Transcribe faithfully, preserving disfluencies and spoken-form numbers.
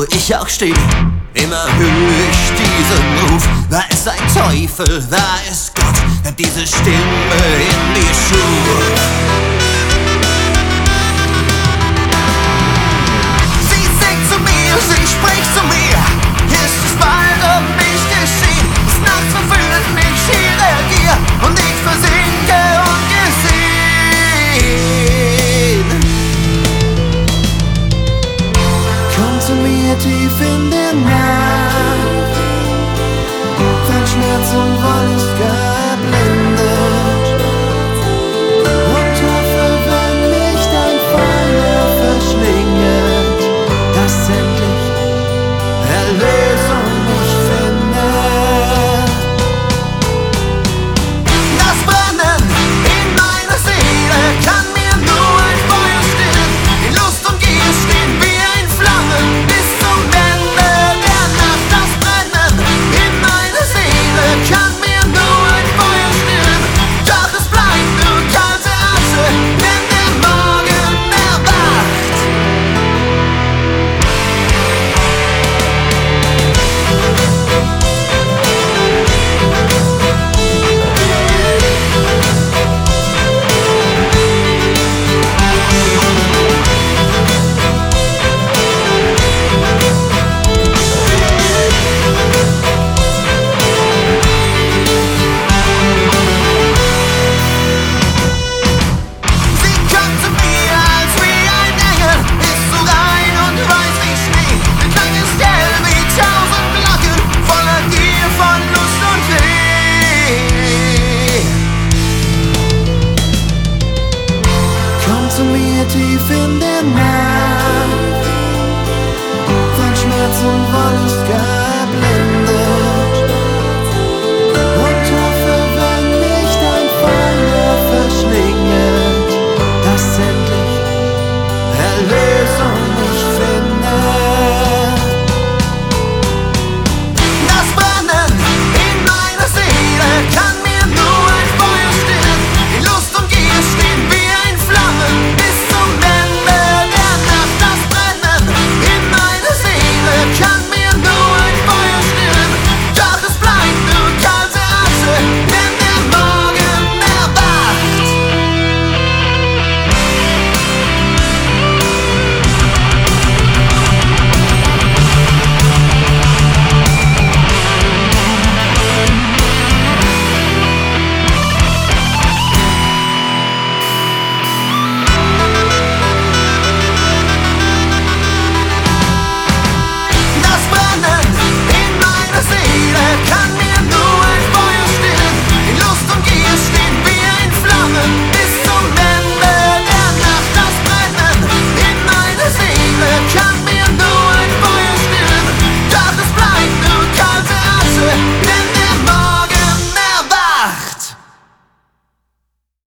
wo ich auch stehe. Immer höre ich diesen Ruf, da ist ein Teufel, da ist Gott, hört diese Stimme in mir schrur. Sie singt zu mir, sie spricht zu mir, ist es bald um mich geschehen. Des Nachts verführt mich ihre Gier und ich versinke ungesehen. Komm zu mir tief in der Nacht, von Schmerz und Wollust geblendet, und hoffe, wenn mich dein Feuer verschlinget, dass endlich Erlösung mich findet. Das Brennen in meiner Seele kann mir nur ein Feuer stillen. Die Lust und Gier stehen wie ein Flammen bis zum Ende der Nacht. Das Brennen in meiner Seele kann mir nur ein Feuer stillen. Doch es bleibt nur kalte Asche, wenn der Morgen erwacht. Sie kommt zu mir als wie ein Engel, ist so rein und weiß wie Schnee. Der Klang ist hell wie tausend Glocken, voller Gier von Lust und Weh. Komm zu mir tief in der Nacht, von Schmerz und Wollust